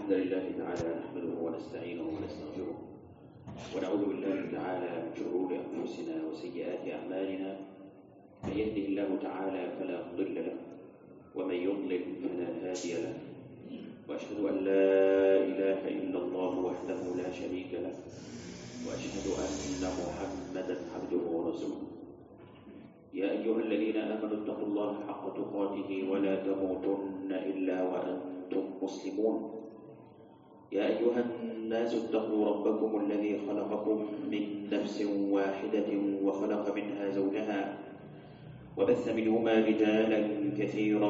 الحمد لله تعالى نحمده ونستعينه ونستغفره ونعوذ بالله تعالى من شرور أنفسنا وسيئات أعمالنا. من يهده الله تعالى فلا مضل له ومن يضلل فلا هادي له، وأشهد أن لا إله إلا الله وحده لا شريك له، وأشهد أن محمدا عبده ورسوله. يا أيها الذين آمنوا اتقوا الله حق تقاته ولا تموتن إلا وأنتم مسلمون. يا أيها الناس اتقوا ربكم الذي خلقكم من نفس واحدة وخلق منها زوجها وبث منهما رجالا كثيرا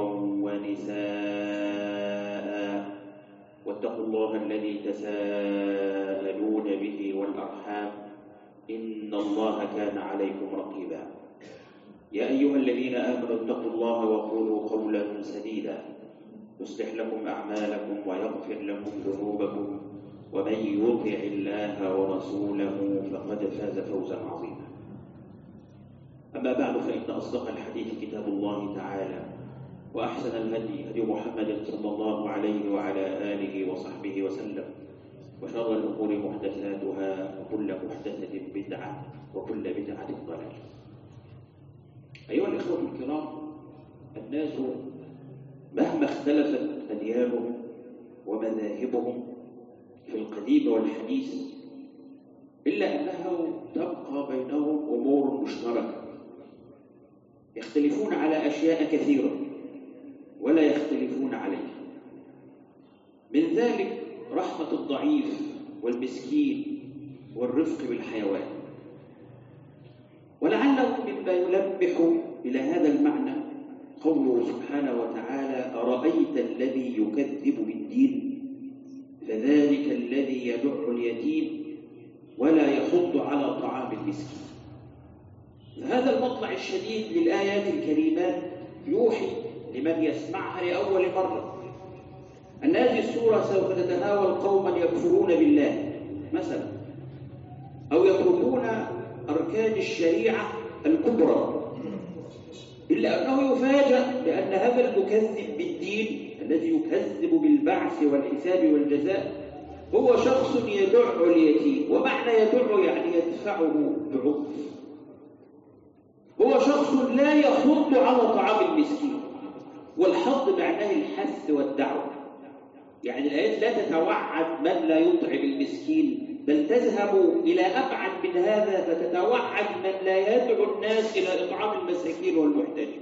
ونساء، واتقوا الله الذي تساءلون به والأرحام إن الله كان عليكم رقيبا. يا أيها الذين آمنوا اتقوا الله وقولوا قولا سديدا يصلح لكم أعمالكم ويغفر لكم ذنوبكم، ومن يطع الله ورسوله فقد فاز فوزا عظيما. أما بعد، فإن أصدق الحديث كتاب الله تعالى، وأحسن الهدي هدي محمد صلى الله عليه وعلى آله وصحبه وسلم، وشر الأمور محدثاتها، وكل محدثة بدعة، وكل بدعة ضلالة. أيها الإخوة الكرام، الناس مهما اختلفت أديانهم ومذاهبهم في القديم والحديث، إلا أنه تبقى بينهم أمور مشتركة، يختلفون على أشياء كثيرة ولا يختلفون عليها. من ذلك رحمة الضعيف والمسكين والرفق بالحيوان. ولعله مما يلمح إلى هذا المعنى قوله سبحانه وتعالى: أرأيت الذي يكذب بالدين فذلك الذي يدع اليتيم ولا يحض على طعام المسكين. فهذا المطلع الشديد للآيات الكريمات يوحي لمن يسمعها لأول مرة أن هذه السورة سوف تتناول قوما يكفرون بالله مثلا، أو يتركون أركان الشريعة الكبرى، إلا أنه يفاجأ بأن هذا المكذب بالدين الذي يكذب بالبعث والحساب والجزاء هو شخص يدع اليتيم. ومعنى يدع يعني يدفعه بعنف. هو شخص لا يحض على طعام المسكين، والحض معناه الحث والدعوة. يعني الآيات لا تتوعد من لا يطعم المسكين، بل تذهب إلى أبعد من هذا، فتتوعد من لا يدعو الناس إلى إطعام المساكين والمحتاجين.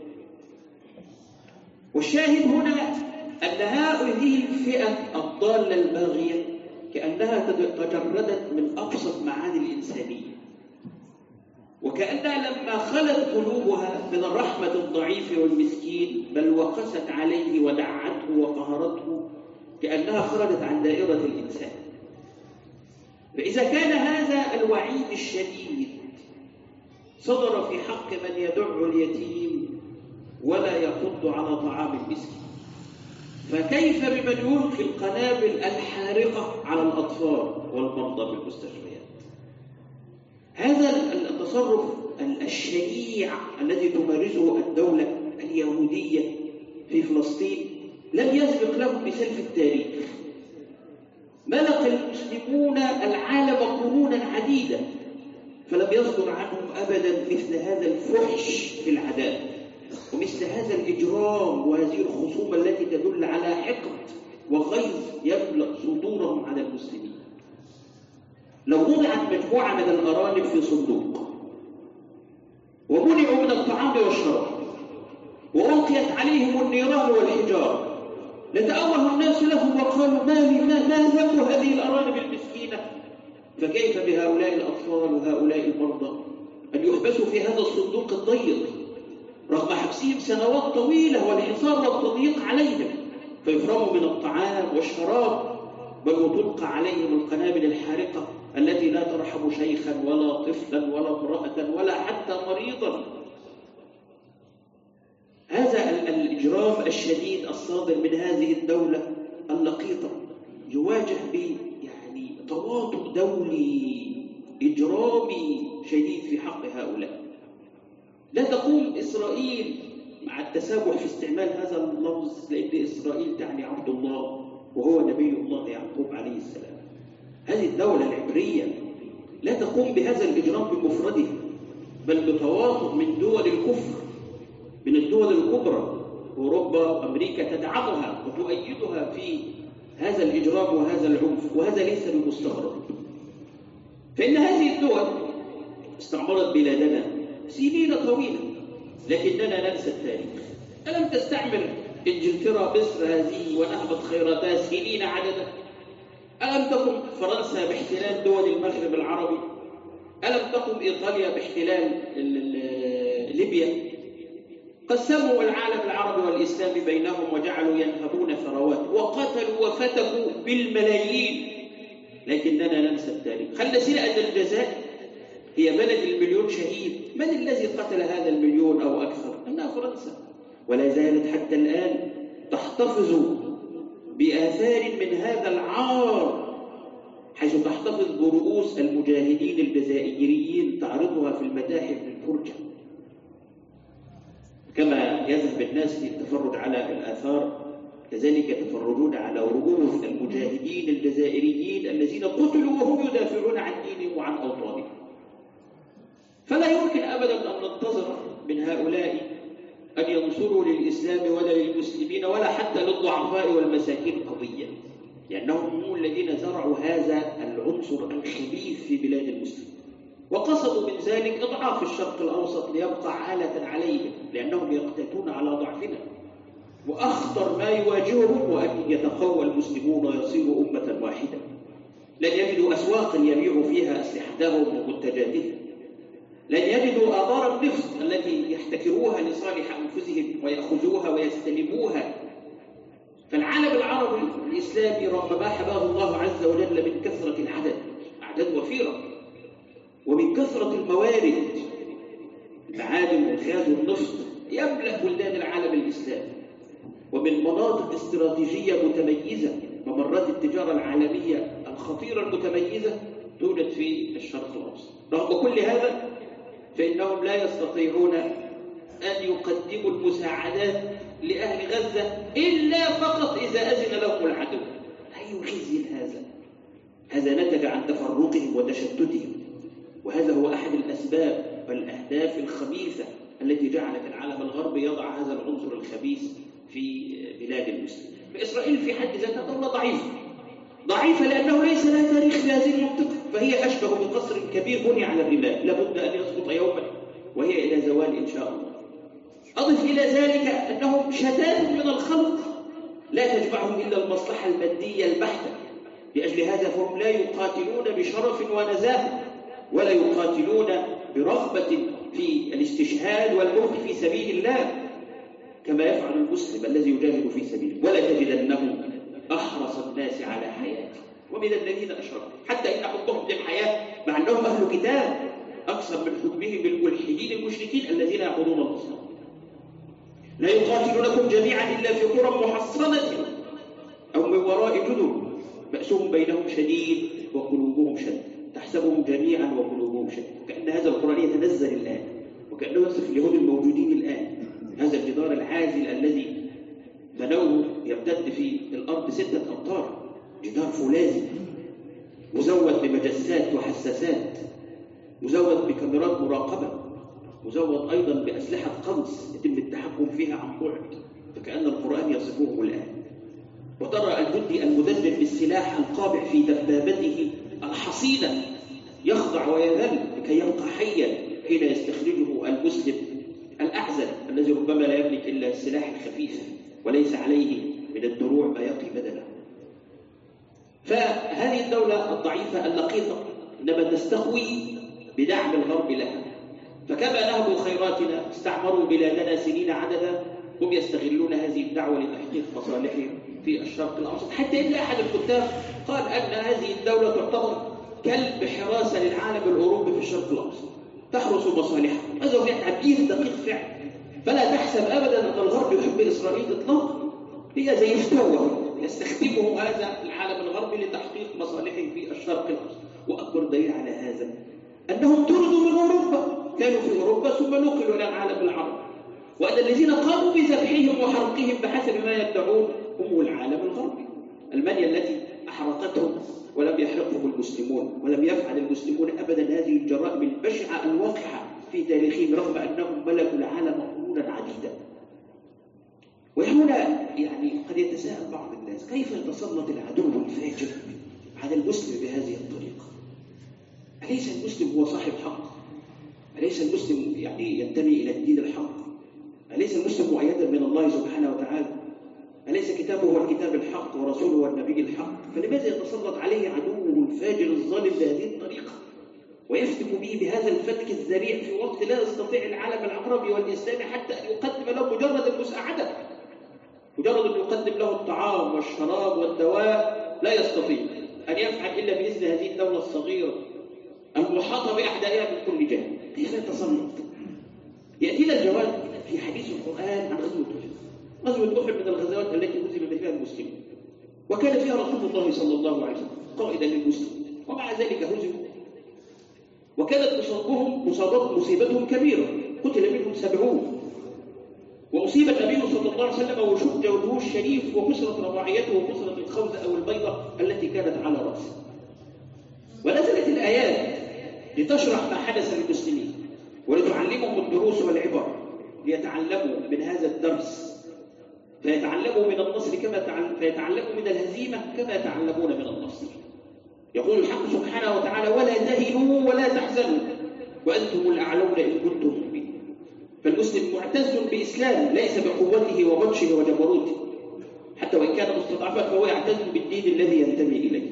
والشاهد هنا أن هذه الفئة الضالة الباغية كأنها تجردت من أبسط معاني الإنسانية، وكأنها لما خلت قلوبها من الرحمة الضعيف والمسكين بل وقست عليه ودعته وقهرته، كأنها خرجت عن دائرة الإنسان. فإذا كان هذا الوعيد الشديد صدر في حق من يدع اليتيم ولا يحض على طعام المسكين، فكيف بمن يلقي القنابل الحارقة على الأطفال والمرضى بالمستشفيات؟ هذا التصرف الشنيع الذي تمارسه الدولة اليهودية في فلسطين لم يسبق له مثال في التاريخ. ملك المسلمون العالم قرونا عديدة فلم يصدر عنهم أبدا مثل هذا الفحش في العداء، ومثل هذا الإجرام وهذه الخصومة التي تدل على حقد وغيظ يملأ صدورهم على المسلمين. لو وضعت مجموعة من الأرانب في صندوق ومنعوا من الطعام والشراب وألقيت عليهم النيران والحجارة، لتأوه الناس لهم وقالوا ما ذنب هذه الأرانب المسكينة؟ فكيف بهؤلاء الأطفال وهؤلاء المرضى أن يحبسوا في هذا الصندوق الضيق رغم حبسهم سنوات طويلة والحصار والتضييق عليهم، فيحرموا من الطعام والشراب، بل وتلقى عليهم القنابل الحارقة التي لا ترحم شيخا ولا طفلا ولا امرأة ولا حتى مريضا. هذا الإجرام الشديد الصادر من هذه الدولة اللقيطة يواجه يعني تواطؤ دولي إجرامي شديد في حق هؤلاء. لا تقوم إسرائيل مع التسامح في استعمال هذا اللفظ، لأن إسرائيل تعني عبد الله، وهو نبي الله يعقوب عليه السلام. هذه الدولة العبرية لا تقوم بهذا الإجرام بمفردها، بل بتواطؤ من دول الكفر، من الدول الكبرى، أوروبا، أمريكا تدعمها وتؤيدها في هذا الإجرام وهذا العنف، وهذا ليس بمستغرب. فإن هذه الدول استعمرت بلادنا سنين طويلة، لكننا ننسى التاريخ. ألم تستعمر إنجلترا مصر هذه ونهبت خيراتها سنين عددا؟ ألم تقم فرنسا باحتلال دول المغرب العربي؟ ألم تقم إيطاليا باحتلال ليبيا؟ قسموا العالم العربي والإسلامي بينهم وجعلوا ينهبون ثروات وقتلوا وفتكوا بالملايين، لكننا ننسى التاريخ. خلنا نسينا أن الجزائر هي بلد المليون شهيد. من الذي قتل هذا المليون أو أكثر؟ أنها فرنسا، ولا زالت حتى الآن تحتفظ بآثار من هذا العار، حيث تحتفظ برؤوس المجاهدين الجزائريين تعرضها في المتاحف للفرجة. كما يذهب الناس للتفرج على الآثار، كذلك يتفرجون على رؤوس المجاهدين الجزائريين الذين قتلوا وهم يدافعون عن دينهم وعن أوطانهم. فلا يمكن أبدا أن ننتظر من هؤلاء أن ينصروا للإسلام ولا للمسلمين ولا حتى للضعفاء والمساكين قضية، لأنهم هم الذين زرعوا هذا العنصر الخبيث في بلاد المسلمين، وقصدوا من ذلك إضعاف الشرق الأوسط ليبقى عالة عليهم، لأنهم يقتتون على ضعفنا. وأخطر ما يواجههم هو أن يتقوى المسلمون ويصيروا أمة واحدة، لن يجدوا أسواقا يبيعوا فيها أسلحتهم ومنتجاتهم، لن يجدوا آبار النفط التي يحتكروها لصالح أنفسهم ويأخذوها ويستلموها. فالعالم العربي الإسلامي رغم ما حباه الله عز وجل من كثرة العدد، أعداد وفيرة، ومن كثرة الموارد، المعادن والغاز والنفط يملأ بلدان العالم الإسلامي، ومن مناطق استراتيجية متميزة، ممرات التجارة العالمية الخطيرة المتميزة توجد في الشرق الأوسط. رغم كل هذا فإنهم لا يستطيعون أن يقدموا المساعدات لأهل غزة إلا فقط إذا أذن لهم العدو. أي خزي هذا! هذا نتج عن تفرقهم وتشتتهم، وهذا هو أحد الأسباب والأهداف الخبيثة التي جعلت العالم الغربي يضع هذا العنصر الخبيث في بلاد المسلمين. فإسرائيل في حد ذاتها دولة ضعيفة لأنه ليس لها تاريخ في هذه المنطقة، فهي أشبه بقصر كبير بني على الرمال لابد أن يسقط يوما وهي إلى زوال إن شاء الله. أضف إلى ذلك أنهم شتات من الخلق لا تجمعهم إلا المصلحة المادية البحتة، لأجل هذا فهم لا يقاتلون بشرف ونزاهة، ولا يقاتلون برغبة في الاستشهاد والموت في سبيل الله كما يفعل المسلم الذي يجاهد في سبيله. ولا تجدنهم أحرص الناس على حياته ومن الذين أشركوا، حتى إن حبهم للحياة مع أنهم أهل كتاب أكثر من حبهم بالملحدين المشركين الذين يعبدون الأصنام. لا يقاتلونكم جميعا إلا في قرى محصنة أو من وراء جدر بأسهم بينهم شديد وقلوبهم شد، تحسبهم جميعا وقلوبهم شد. كأن هذا القرآن يتنزل الآن، وكأنه يصف اليهود الموجودين الآن. هذا الجدار العازل الذي بنوه يمتد في الأرض 6 أمتار، جدار فولاذي مزود بمجسات وحساسات، مزود بكاميرات مراقبة، مزود أيضا بأسلحة قنص يتم التحكم فيها عن بعد، فكأن القرآن يصفه الآن. وترى الجندي المدرب بالسلاح القابع في دبابته الحصينة يخضع ويذل لكي يبقى حيا حين يستخرجه المسلم الأعزل الذي ربما لا يملك إلا السلاح الخفيف وليس عليه من الدروع ما يقي بدنه. فهذه الدولة الضعيفة اللقيطة إنما تستقوي بدعم الغرب لها، فكما نهبوا خيراتنا استعمروا بلادنا سنين عددا، هم يستغلون هذه الدعوة لتحقيق مصالحهم في الشرق الأوسط. حتى إن أحد الكتاب قال أن هذه الدولة تعتبر كلب حراسة للعالم الأوروبي في الشرق الأوسط، تحرس مصالحه. هذا هو تعبير دقيق فعلا. فلا تحسب أبدا أن الغرب يحب إسرائيل إطلاقا، هي زي فتوة يستخدمه هذا العالم الغربي لتحقيق مصالحه في الشرق الأوسط. وأكبر دليل على هذا أنهم طردوا من أوروبا، كانوا في أوروبا ثم نقلوا إلى العالم العربي، وأن الذين قاموا بذبحهم وحرقهم بحسب ما يدعون هم العالم الغربي ألمانيا التي أحرقتهم ولم يحرقهم المسلمون، ولم يفعل المسلمون أبدا هذه الجرائم البشعة الواقعة في تاريخهم رغم أنهم ملكوا العالم قرونا عديدة. وهنا يعني قد يتساءل بعض الناس كيف يتسلط العدو الفاجر على المسلم بهذه الطريقة؟ أليس المسلم هو صاحب حق؟ أليس المسلم يعني ينتمي إلى الدين الحق؟ أليس المسلم مؤيدا من الله سبحانه وتعالى؟ أليس كتابه هو الكتاب الحق ورسوله هو النبي الحق؟ فلماذا يتسلط عليه عدوه الفاجر الظالم بهذه الطريقة ويفتك به بهذا الفتك الذريع في وقت لا يستطيع العالم العربي والإسلامي حتى أن يقدم له مجرد المساعدة، مجرد أن يقدم له الطعام والشراب والدواء لا يستطيع أن يفعل إلا بإذن هذه الدولة الصغيرة المحاطة بأعدائها من كل جهة. كيف يتسلط؟ يأتينا الجواب في حديث القرآن عن غزوة أحد. غزوة أحد من الغزوات التي هزم فيها المسلمون، وكان فيها رسول الله صلى الله عليه وسلم قائدا للمسلمين، ومع ذلك هزموا، وكانت مصيبتهم كبيرة، قتل منهم 70، وأصيب النبي صلى الله عليه وسلم وشج وجهه الشريف وكسرت رباعيته وكسرت الخوذة أو البيضة التي كانت على رأسه. ونزلت الآيات لتشرح ما حدث للمسلمين ولتعلمهم الدروس والعبر، ليتعلموا من هذا الدرس، فيتعلموا من النصر فيتعلموا من الهزيمة كما يتعلمون من النصر. يقول الحق سبحانه وتعالى: ولا تهنوا ولا تحزنوا وأنتم الأعلون إن كنتم مؤمنين. فالمسلم معتز بإسلامه ليس بقوته وبطشه وجبروته، حتى وإن كان مستضعفا فهو يعتز بالدين الذي ينتمي إليه.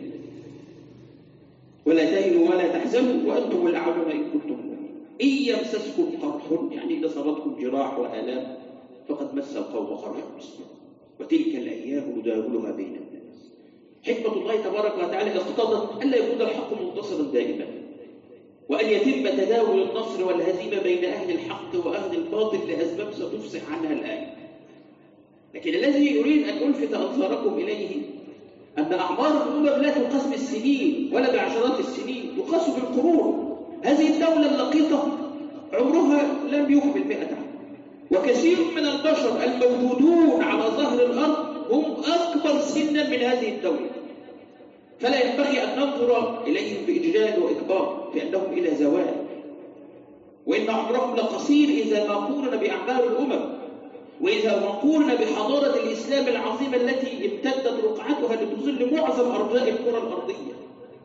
ولا تهنوا ولا تحزنوا وأنتم الأعلون إن كنتم مؤمنين. إن يمسسكم قرح، يعني إذا صابتكم جراح وآلام، فقد مس القوم قرح مثله، وتلك الأيام نداولها بين الناس. حكمة الله تبارك وتعالى اقتضت ألا يكون الحق منتصرا دائما، وأن يتم تداول النصر والهزيمة بين أهل الحق وأهل الباطل لأسباب ستفصح عنها الآية. لكن الذي أريد أن ألفت أنظاركم إليه أن أعمار الأمم لا تقاس بالسنين ولا بعشرات السنين، تقاس بالقرون. هذه الدولة اللقيطة عمرها لم يكمل 100 عام، وكثير من البشر الموجودون على ظهر الأرض هم أكبر سنا من هذه الدولة، فلا ينبغي أن ننظر إليهم بإجلال وإكبار لأنهم إلى زوال، وإن عمرهم لقصير إذا ما قورن بأعمار الأمم، وإذا ما قورن بحضارة الإسلام العظيمة التي امتدت رقعتها لتظل معظم أرجاء الكرة الأرضية.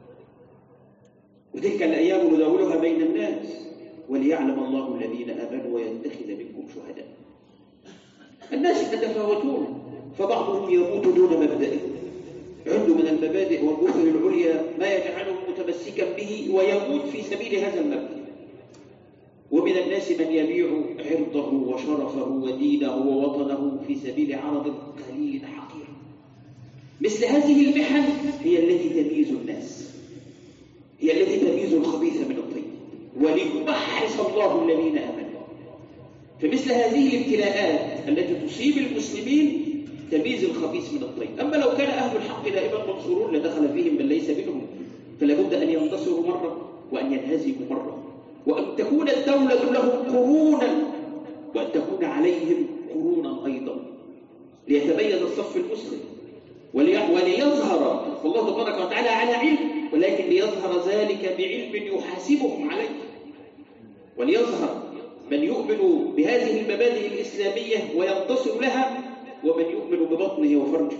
وتلك الأيام نداولها بين الناس وليعلم الله الذين آمنوا ويتخذ منكم شهداء. الناس يتفاوتون، فبعضهم يموت دون مبدئه، عنده من المبادئ والبخل العليا ما يجعله متمسكا به ويموت في سبيل هذا المبدأ. ومن الناس من يبيع عرضه وشرفه ودينه ووطنه في سبيل عرض قليل حقير. مثل هذه المحن هي التي تميز الناس، هي التي تميز الخبيث من الطيب، وليمحص الله الذين آمنوا. فمثل هذه الابتلاءات التي تصيب المسلمين تمييز الخبيث من الطيب. أما لو كان أهل الحق دائما منصورون لدخل فيهم من ليس منهم، فلا بد أن ينتصروا مرة وأن ينهزموا مرة، وأن تكون الدولة لهم قرونا وأن تكون عليهم قرونا أيضا، ليتبين الصف المسلم وليظهر الله تبارك وتعالى على علم، ولكن ليظهر ذلك بعلم يحاسبهم عليه، وليظهر من يؤمن بهذه المبادئ الإسلامية وينتصر لها، ومن يؤمن ببطنه وفرجه.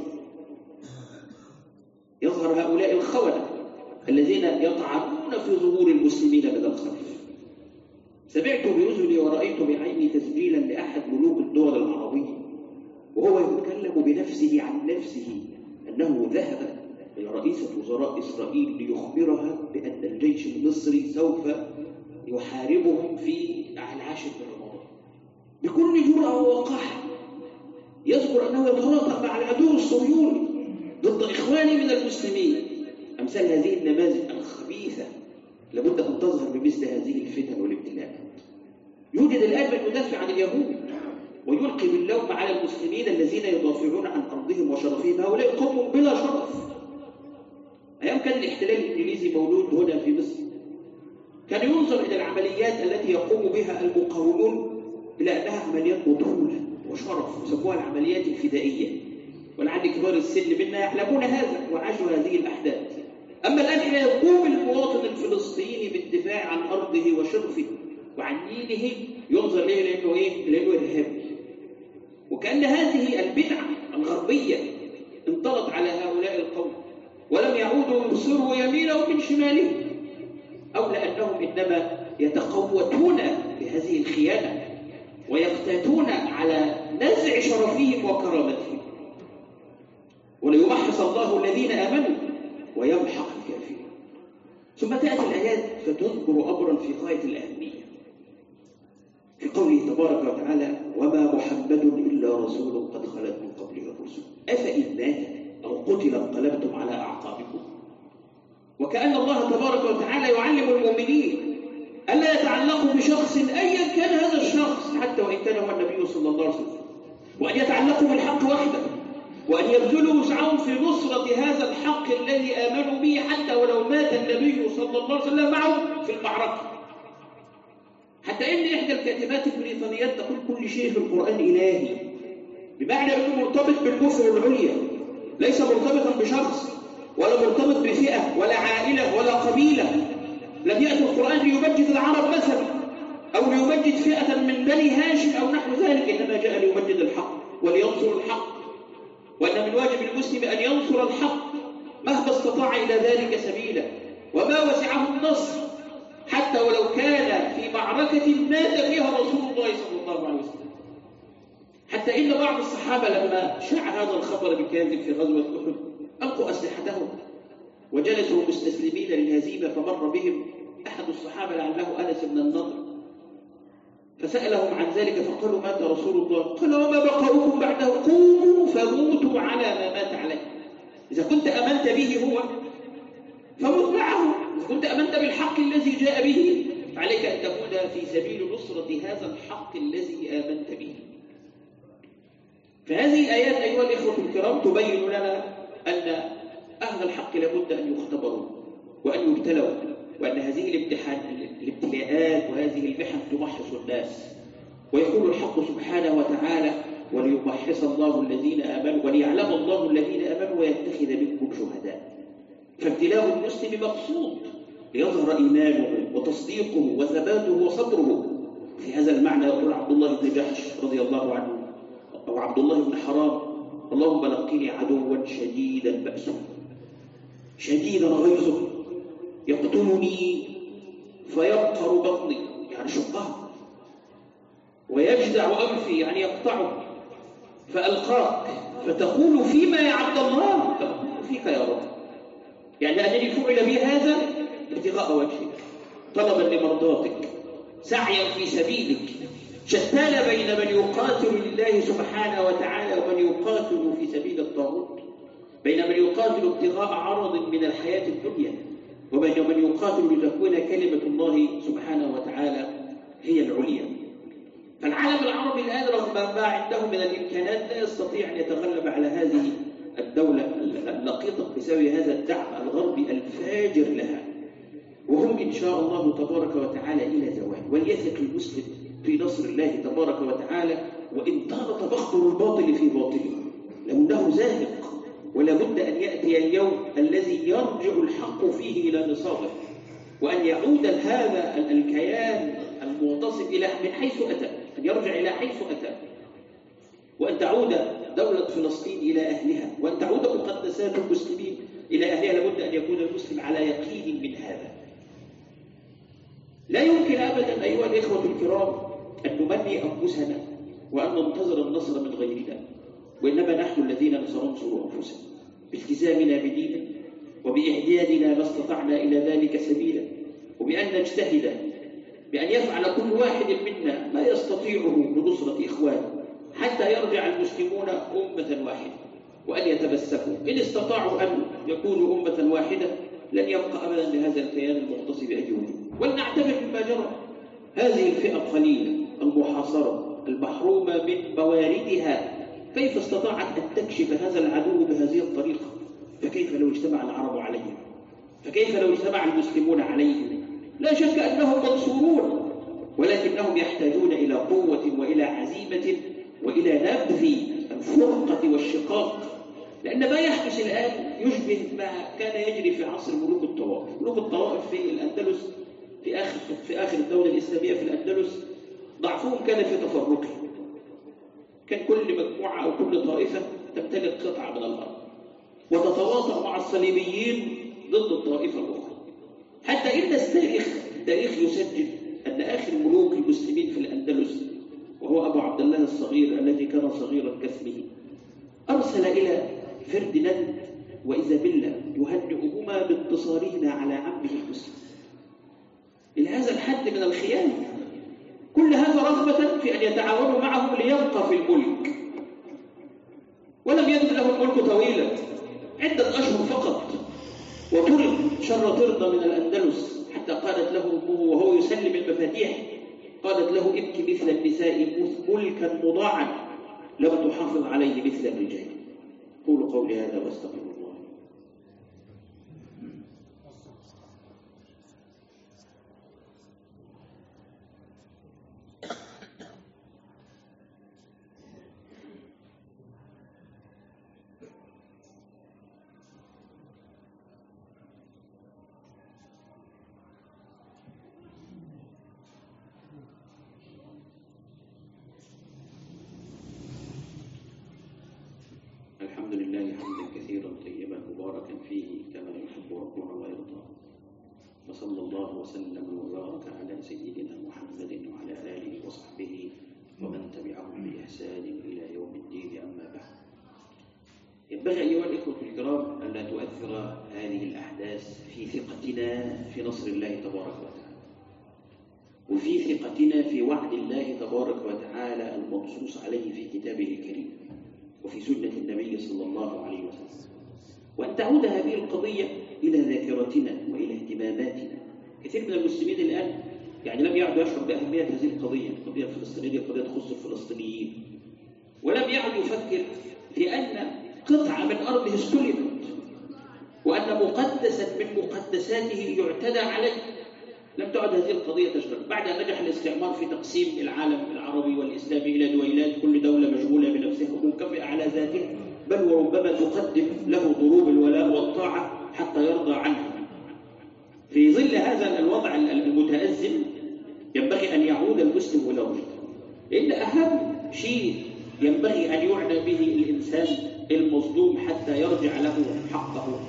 يظهر هؤلاء الخونة الذين يطعنون في ظهور المسلمين من الخلف. سمعت بأذني ورأيت بعيني تسجيلا لأحد ملوك الدول العربية وهو يتكلم بنفسه عن نفسه أنه ذهب إلى رئيسة وزراء إسرائيل ليخبرها بأن الجيش المصري سوف يحاربهم في العاشر من رمضان بكل جرأة ووقاحة. يذكر أنه يتواطأ مع العدو الصهيوني ضد إخوانه من المسلمين. أمثال هذه النماذج الخبيثة لابد أن تظهر بمثل هذه الفتن والابتلاءات. يوجد الآن من يدافع عن اليهود ويلقي باللوم على المسلمين الذين يدافعون عن أرضهم وشرفهم. هؤلاء قوم بلا شرف. أيام كان الاحتلال الإنجليزي مولود هنا في مصر، كان ينظر إلى العمليات التي يقوم بها المقاومون إلى أنها عمليات بطولة وشرف، وسموها العمليات الفدائية. ولعل كبار السن منا يعلمون هذا وعاشوا هذه الأحداث. أما الآن حين يقوم المواطن الفلسطيني بالدفاع عن أرضه وشرفه وعن دينه ينظر إليه لأنه إيه؟ لأنه إرهابي. وكأن هذه البدعة الغربية انطلت على هؤلاء القوم ولم يعودوا يبصروا يمينهم من شمالهم، أو لأنهم إنما يتقوتون بهذه الخيانة ويقتاتون على نزع شرفهم وكرامتهم. وليمحص الله الذين آمنوا ويمحق الكافرين. ثم تأتي الآيات فتذكر أمرا في غاية الأهمية في قوله تبارك وتعالى: وما محمد إلا رسول قد خلت من قبله الرسل أفإن مات أو قتل انقلبتم على أعقابكم. وكأن الله تبارك وتعالى يعلم المؤمنين ألا يتعلقوا بشخص أيا كان هذا الشخص حتى وإن كان هو النبي صلى الله عليه وسلم، وأن يتعلقوا بالحق وحده، وأن يبذلوا وسعهم في نصرة هذا الحق الذي آمنوا به حتى ولو مات النبي صلى الله عليه وسلم معه في المعركة. حتى إن إحدى الكاتبات البريطانيات تقول كل شيء في القرآن إلهي، بمعنى أنه مرتبط بالكفر العليا، ليس مرتبطا بشخص ولا مرتبط بفئة ولا عائلة ولا قبيلة. لم يأتي القرآن ليمجد العرب مثلا أو ليمجد فئة من بني هاشم أو نحو ذلك، إنما جاء ليمجد الحق ولينصر الحق، وأن من واجب المسلم أن ينصر الحق مهما استطاع إلى ذلك سبيلا، وما وسعه النصر حتى ولو كان في معركة مات فيها رسول الله صلى الله عليه وسلم. حتى إن بعض الصحابة لما شاع هذا الخبر بكاذب في غزوة أحد ألقوا أسلحتهم وجلسوا مستسلمين للهزيمة، فمر بهم أحد الصحابة لعله أنس بن النضر فسألهم عن ذلك فقالوا: مات رسول الله. قال: وما بقاؤكم بعده؟ قوموا فموتوا على ما مات عليه. إذا كنت أمنت به هو فمت معه، إذا كنت أمنت بالحق الذي جاء به فعليك أن تكون في سبيل نصرة هذا الحق الذي آمنت به. فهذه الآيات أيها الإخوة الكرام تبين لنا أن أهل الحق لابد أن يختبروا وأن يبتلوا، وأن هذه الابتلاءات وهذه المحن تمحص الناس. ويقول الحق سبحانه وتعالى: وليمحص الله الذين آمنوا وليعلم الله الذين آمنوا ويتخذ منكم شهداء. فابتلاء المسلم مقصود ليظهر إيمانه وتصديقه وثباته وصبره. في هذا المعنى يقول عبد الله بن جحش رضي الله عنه أو عبد الله بن حرام: اللهم لقني عدوا شديدا بأسه شديدا غيظه يقتلني فيبقر بطني، يعني شقه، ويجدع أنفي، يعني يقطعه، فألقاك فتقول فيما يا عبد الله؟ تقول فيك يا رب، يعني أنني فعل بي هذا ابتغاء وجهك، طلبا لمرضاتك، سعيا في سبيلك، شتان بين من يقاتل لله سبحانه وتعالى ومن يقاتل في سبيل الطاغوت، بين من يقاتل ابتغاء عرض من الحياة الدنيا وبين من يقاتل لتكون كلمة الله سبحانه وتعالى هي العليا. فالعالم العربي الآن رغم ما عنده من الإمكانات لا يستطيع أن يتغلب على هذه الدولة اللقيطة بسبب هذا الدعم الغربي الفاجر لها، وهم إن شاء الله تبارك وتعالى إلى زوال. وليثق المسلم في نصر الله تبارك وتعالى وإن طال تبخر الباطل في باطله، لأنه زاهق، ولا بد أن يأتي اليوم الذي يرجع الحق فيه إلى نصابه، وأن يعود هذا الكيان المعتصم إلى من حيث أتى، أن يرجع إلى حيث أتى، وأن تعود دولة فلسطين إلى أهلها، وأن تعود مقدسات المسلمين إلى أهلها. لابد أن يكون المسلم على يقين من هذا. لا يمكن أبدا أيها الإخوة الكرام أن نمني أنفسنا وأن ننتظر النصر من غيرنا، وإنما نحن الذين سننصر أنفسنا بالتزامنا بديننا وبإعدادنا ما استطعنا إلى ذلك سبيلا، وبأن نجتهد بأن يفعل كل واحد منا ما يستطيعه لنصرة إخوانه حتى يرجع المسلمون أمة واحدة وأن يتمسكوا. إن استطاعوا أن يكونوا أمة واحدة لن يبقى أبدا لهذا الكيان المغتصب أي وجود. ولنعتبر مما جرى. هذه الفئة القليلة المحاصرة المحرومة من مواردها كيف استطاعت أن تكشف هذا العدو بهذه الطريقة؟ فكيف لو اجتمع العرب عليهم؟ فكيف لو اجتمع المسلمون عليهم؟ لا شك أنهم منصورون، ولكنهم يحتاجون إلى قوة وإلى عزيمة وإلى نبذ الفرقة والشقاق لأن ما يحدث الآن يشبه ما كان يجري في عصر ملوك الطوائف. ملوك الطوائف في الأندلس في آخر الدولة الإسلامية في الأندلس ضعفهم كان في تفرقهم. كان كل مجموعة أو كل طائفة تمتلك قطعة من الأرض وتتواطأ مع الصليبيين ضد الطائفة الأخرى، حتى إن التاريخ يسجل أن آخر ملوك المسلمين في الأندلس وهو أبو عبد الله الصغير الذي كان صغيرا كاسمه أرسل إلى فرديناند وإيزابيلا يهنئهما بانتصارهما على عمه المسلم. إلى هذا الحد من الخيانة، كل هذا رغبة في أن يتعاونوا معهم ليبقى في الملك، ولم يدم له الملك طويلا، عدة أشهر فقط، وطرد شر طردة من الأندلس، حتى قالت له أمه وهو يسلم المفاتيح، قالت له ابكي مثل النساء ملكا مضاعا لم تحافظ عليه مثل الرجال. قولوا قولي هذا واستغفر الله. الحمد لله حمدا كثيرا طيبا مباركا فيه كما يحب ربنا ويرضى، وصلى الله وسلم وبارك على سيدنا محمد وعلى آله وصحبه ومن تبعهم بإحسان إلى يوم الدين. أما بعد، ينبغي أيها الإخوة الكرام أن لا تؤثر هذه الأحداث في ثقتنا في نصر الله تبارك وتعالى، وفي ثقتنا في وعد الله تبارك وتعالى المنصوص عليه في كتابه الكريم وفي سنة النبي صلى الله عليه وسلم، وأن تعود هذه القضية إلى ذاكرتنا وإلى اهتماماتنا. كثير من المسلمين الآن لم يعد يشعر بأهمية هذه القضية الفلسطينية، قضية تخص الفلسطينيين، ولم يعد يفكر في أن قطعة من أرضه استلمت وأن مقدسا من مقدساته يعتدى عليه. لم تعد هذه القضية تشغل. بعد أن نجح الاستعمار في تقسيم العالم العربي والإسلامي إلى دويلات، كل دولة مشغولة بنفسها ومنكفئة على ذاتها، بل وربما تقدم له ضروب الولاء والطاعة حتى يرضى عنها. في ظل هذا الوضع المتأزم ينبغي أن يعود المسلم إلى رشده، لأن أهم شيء ينبغي أن يعنى به الإنسان المظلوم حتى يرجع له حقه،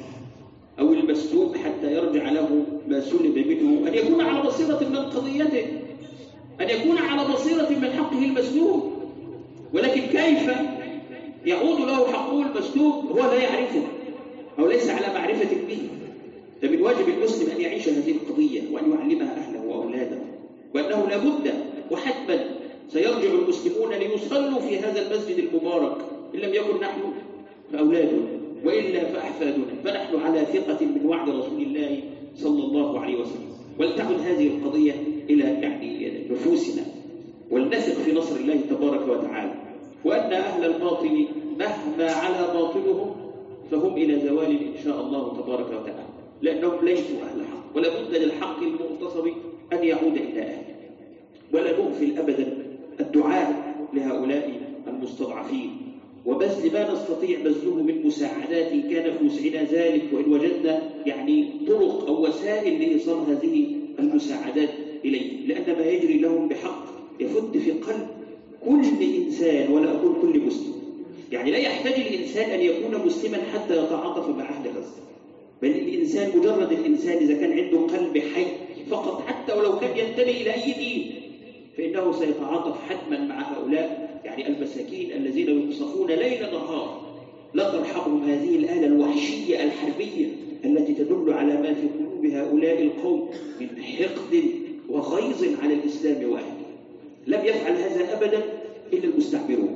أو المسلوب حتى يرجع له ما سلب منه، أن يكون على بصيرة من قضيته، أن يكون على بصيرة من حقه المسلوب. ولكن كيف يعود له حقه المسلوب هو لا يعرفه أو ليس على معرفة به؟ فمن واجب المسلم أن يعيش هذه القضية وأن يعلمها أهله وأولاده، وأنه لابد وحتما سيرجع المسلمون ليصلوا في هذا المسجد المبارك، إن لم يكن نحن فأولادنا، وإلا فأحفادنا، فنحن على ثقة من وعد رسول الله صلى الله عليه وسلم. ولتعد هذه القضية إلى نفوسنا، ولنثق في نصر الله تبارك وتعالى، وأن أهل الباطل مهما على باطلهم فهم إلى زوال إن شاء الله تبارك وتعالى، لأنهم ليسوا أهل حق، ولا بد للحق المغتصب أن يعود إلى أهله. ولا نغفل أبدا الدعاء لهؤلاء المستضعفين وبذل ما نستطيع بذله من مساعدات كان في وسعنا ذلك، وإن وجدنا طرق أو وسائل لإيصال هذه المساعدات إليه، لأن ما يجري لهم بحق يفت في قلب كل إنسان، ولا أقول كل مسلم. لا يحتاج الإنسان أن يكون مسلما حتى يتعاطف مع أهل غزة، بل الإنسان مجرد الإنسان إذا كان عنده قلب حي فقط، حتى ولو كان ينتمي إلى أي دين، فإنه سيتعاطف حتما مع هؤلاء المساكين الذين يقصفون ليل نهار. لا ترحمهم هذه الآلة الوحشية الحربية التي تدل على ما في قلوب هؤلاء القوم من حقد وغيظ على الإسلام وأهله. لم يفعل هذا أبدا إلا المستعمرون.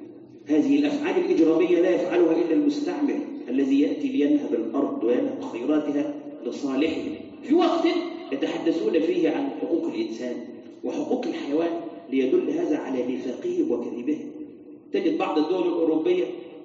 هذه الأفعال الإجرامية لا يفعلها إلا المستعمر الذي يأتي لينهب الأرض وينهب خيراتها لصالحه، في وقت يتحدثون فيه عن حقوق الإنسان وحقوق الحيوان، ليدل هذا على نفاقهم وكذبهم. تجد بعض الدول الأوروبية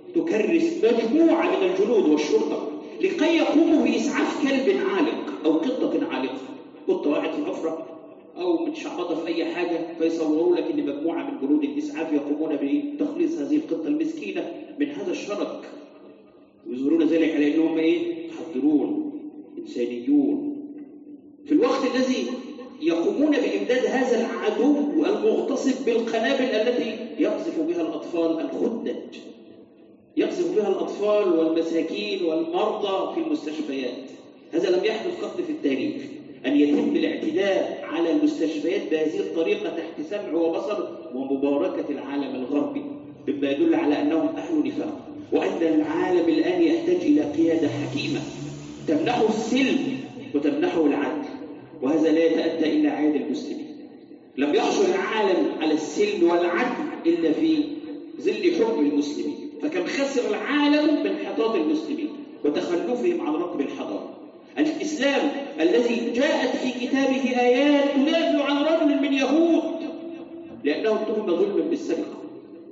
تكرس مجموعة من الجنود والشرطة لكي يقوموا بإسعاف كلب عالق أو قطة عالقة، قطة واحد في حفرة أو متشعبطة في أي حاجة، فيصوروا لك أن مجموعة من جنود الإسعاف يقومون بتخليص هذه القطة المسكينة من هذا الشرك. ويظهرون ذلك على أنهم متحضرون إنسانيون، في الوقت الذي يقومون بإمداد هذا العدو المغتصب بالقنابل التي يقذف بها الأطفال الخدج، يقذف بها الأطفال والمساكين والمرضى في المستشفيات. هذا لم يحدث قط في التاريخ، أن يتم الاعتداء على المستشفيات بهذه الطريقة تحت سمع وبصر ومباركة العالم الغربي، مما يدل على أنهم أهل نفاق، وأن العالم الآن يحتاج إلى قيادة حكيمة تمنحه السلم وتمنحه العدل، وهذا لا يتأتى إلا عهد المسلمين. لم يحصل العالم على السلم والعدل إلا في ظل حكم المسلمين، فكم خسر العالم بانحطاط المسلمين وتخلفهم عن ركب الحضارة. الإسلام الذي جاءت في كتابه آيات تدافع عن رجل من يهود لأنه اتهم ظلما بالسرقة.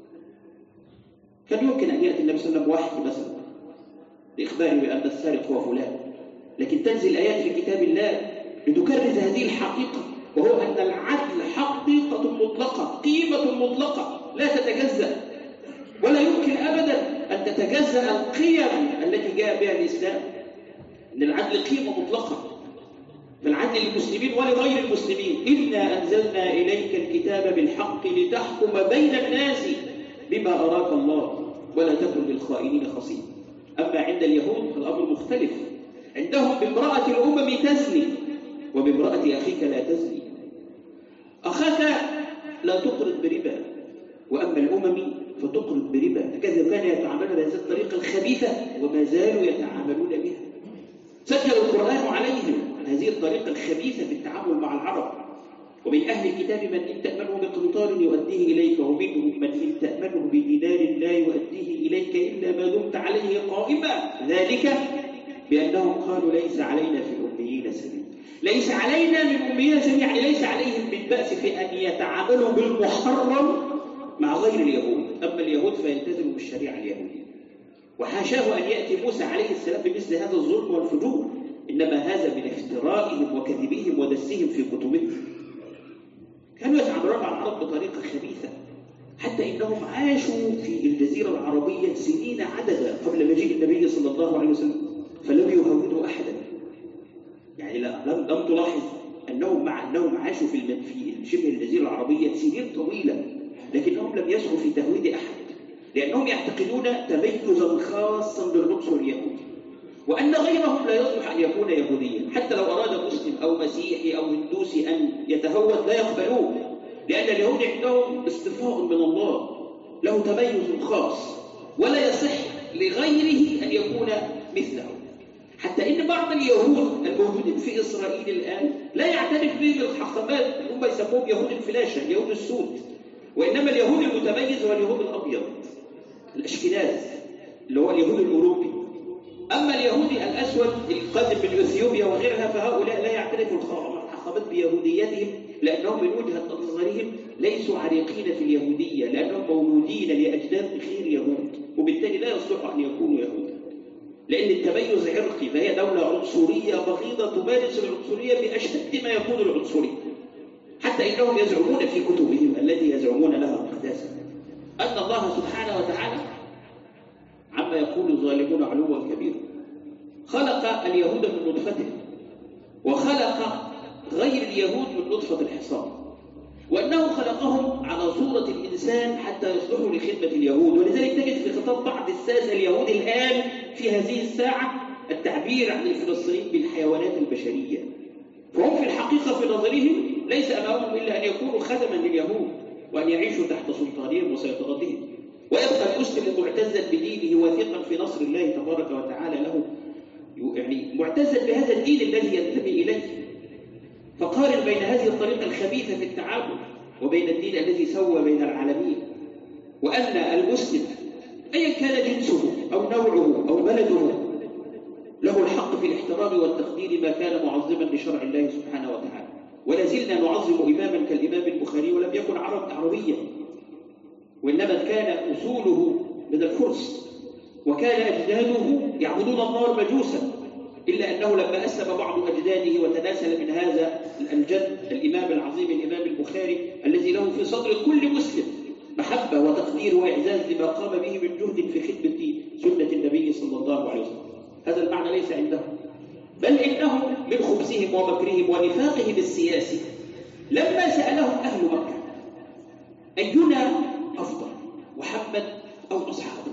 كان يمكن أن يأتي النبي صلى الله عليه وسلم وحي مثلا لإخباره بأن السارق هو فلان، لكن تنزل آيات في كتاب الله لتكرز هذه الحقيقة، وهو أن العدل حقيقة مطلقة، قيمة مطلقة لا تتجزأ، ولا يمكن أبدا أن تتجزأ القيم التي جاء بها الإسلام. أن العدل قيمة مطلقة، فالعدل للمسلمين ولغير المسلمين. إنا أنزلنا إليك الكتاب بالحق لتحكم بين الناس بما أراك الله ولا تكن للخائنين خصيما. أما عند اليهود فالأمر مختلف، عندهم بامرأة الأمم تزني وبامرأة أخيك لا تزني. أخاك لا تقرض بربا، وأما الأمم فتقرض بربا. هكذا كان يتعاملون بهذه الطريقة الخبيثة وما زالوا يتعاملون بها. سجل القرآن عليهم هذه الطريقة الخبيثة في التعامل مع العرب. ومن أهل الكتاب من إن تأمنه بقنطار يؤديه إليك، ومنهم من إن تأمنه بدينار لا يؤديه إليك إلا ما دمت عليه قائما، ذلك بأنهم قالوا ليس علينا في الأميين سبيل. ليس علينا من الأميين سبيل يعني ليس عليهم من بأس في أن يتعاملوا بالمحرم مع غير اليهود، أما اليهود فيلتزموا بالشريعة اليهودية. وحاشاه أن يأتي موسى عليه السلام بمثل هذا الظلم والفجور، إنما هذا من افترائهم وكذبهم ودسهم في كتبهم. كانوا يتعاملون مع العرب بطريقة خبيثة، حتى إنهم عاشوا في الجزيرة العربية سنين عددا قبل مجيء النبي صلى الله عليه وسلم، فلم يهودوا أحدا. يعني لم تلاحظ أنهم عاشوا في شبه الجزيرة العربية سنين طويلة، لكنهم لم يسعوا في تهويد أحد، لأنهم يعتقدون تميزا خاصا بالعنصر اليهودي، وأن غيرهم لا يصلح أن يكون يهوديا. حتى لو أراد مسلم أو مسيحي أو هندوسي أن يتهود لا يقبلوه، لأن اليهود عندهم اصطفاء من الله، له تميز خاص، ولا يصح لغيره أن يكون مثله. حتى إن بعض اليهود الموجودين في إسرائيل الآن لا يعترف بهم الحاخامات، هم يسموهم يهود الفلاشة، اليهود السود، وإنما اليهود المتميز هو اليهود الأبيض الأشكناز اللي هو اليهود الأوروبي. أما اليهودي الأسود القادم من إثيوبيا وغيرها فهؤلاء لا يعترف الحاخامات بيهوديتهم، لأنهم من وجهة نظرهم ليسوا عريقين في اليهودية، لأنهم مولودين لأجداد غير يهود، وبالتالي لا يصلح أن يكونوا يهودا، لأن التميز عرقي، فهي دولة عنصرية بغيضة تمارس العنصرية بأشد ما يكون العنصري. حتى إنهم يزعمون في كتبهم التي يزعمون لها القداسة أن الله سبحانه وتعالى عما يقول الظالمون علوا كبيرا خلق اليهود من نطفة، وخلق غير اليهود من نطفة الحصان، وأنه خلقهم على صورة الإنسان حتى يصلحوا لخدمة اليهود. ولذلك تجد في خطاب بعض الساسة اليهود الآن في هذه الساعة التعبير عن الفلسطينيين بالحيوانات البشرية، فهم في الحقيقة في نظرهم ليس أمامهم إلا أن يكونوا خدما لليهود وأن يعيشوا تحت سلطانهم وسيطرتهم، ويبقى المسلم معتزا بدينه واثقا في نصر الله تبارك وتعالى له، يعني معتزا بهذا الدين الذي ينتمي إليه. فقارن بين هذه الطريقة الخبيثة في التعامل وبين الدين الذي سوى بين العالمين، وأن المسلم أيا كان جنسه أو نوعه أو بلده له الحق في الاحترام والتقدير ما كان معظما لشرع الله سبحانه وتعالى. ولا زلنا نعظم إماما كالإمام البخاري ولم يكن عربيا، وإنما كان أصوله من الفرس، وكان أجداده يعبدون النار مجوسا، إلا أنه لما أسلم بعض أجداده وتناسل من هذا الجد الإمام العظيم الإمام البخاري الذي له في صدر كل مسلم محبة وتقدير وإعزاز لما قام به من جهد في خدمة سنة النبي صلى الله عليه وسلم. هذا المعنى ليس عندهم، بل إنهم من خبثهم ومكرهم ونفاقهم السياسي لما سألهم أهل مكة أينا أفضل، محمد أو أصحابه؟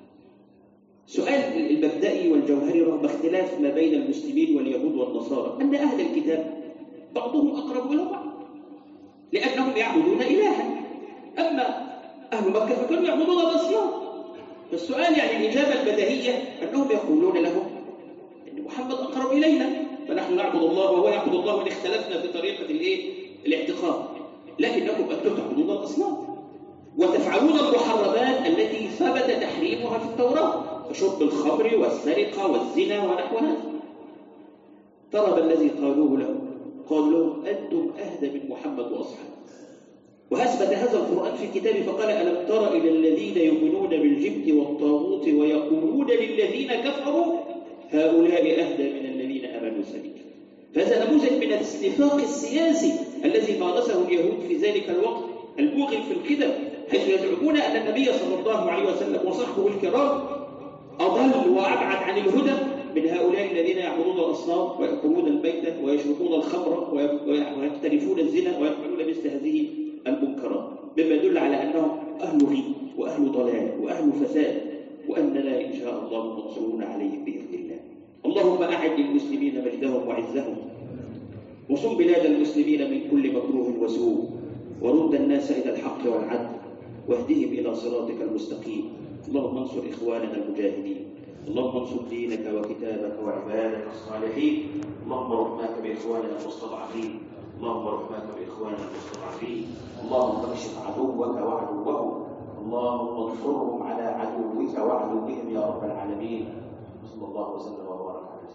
سؤال المبدئي والجوهري رغم اختلاف ما بين المسلمين واليهود والنصارى أن أهل الكتاب بعضهم أقرب إلى بعض لأنهم يعبدون إلها، أما أهل مكة فكانوا يعبدون الأصنام. فالسؤال يعني الإجابة البديهية أنهم يقولون لهم أن محمد أقرب إلينا فنحن نعبد الله وهو يعبد الله، وإن اختلفنا في طريقة الاعتقاد، لكنكم أنتم تعبدون الأصنام وتفعلون المحرمات التي ثبت تحريمها في التوراة كشرب الخمر والسرقة والزنا ونحو هذا. ترى ما الذي قالوه له؟ قال لهم أنتم أهدى من محمد وأصحابه. وأثبت هذا القرآن في كتابه فقال ألم تر إلى الذين يؤمنون بالجبت والطاغوت ويقولون للذين كفروا هؤلاء أهدى من الذين آمنوا سبيلا. فهذا نموذج من الاتفاق السياسي الذي مارسه اليهود في ذلك الوقت الموغل في القدم، حيث يزعمون أن النبي صلى الله عليه وسلم وصحبه الكرام أضل وأبعد عن الهدى من هؤلاء الذين يعبدون الأصنام ويأكلون الميتة ويشربون الخمر ويقترفون الزنا ويفعلون مثل هذه المنكرات، مما يدل على أنهم أهل غي وأهل ضلال وأهل فساد، وأننا إن شاء الله منصورون عليهم بإذن الله. اللهم أعد للمسلمين مجدهم وعزهم، وصم بلاد المسلمين من كل مكروه وسوء، ورد الناس إلى الحق والعدل، واهدهم إلى صراطك المستقيم. اللهم انصر إخواننا المجاهدين، اللهم انصر دينك وكتابك وعبادك الصالحين. اللهم رحماك بإخواننا المستضعفين، اللهم رحماك بإخواننا المستضعفين. اللهم اكشف عدوك وعدوهم، اللهم انصرهم على عدوك وعدوهم يا رب العالمين. صلى الله وسلم وبارك على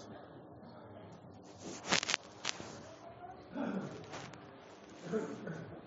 سيدنا محمد.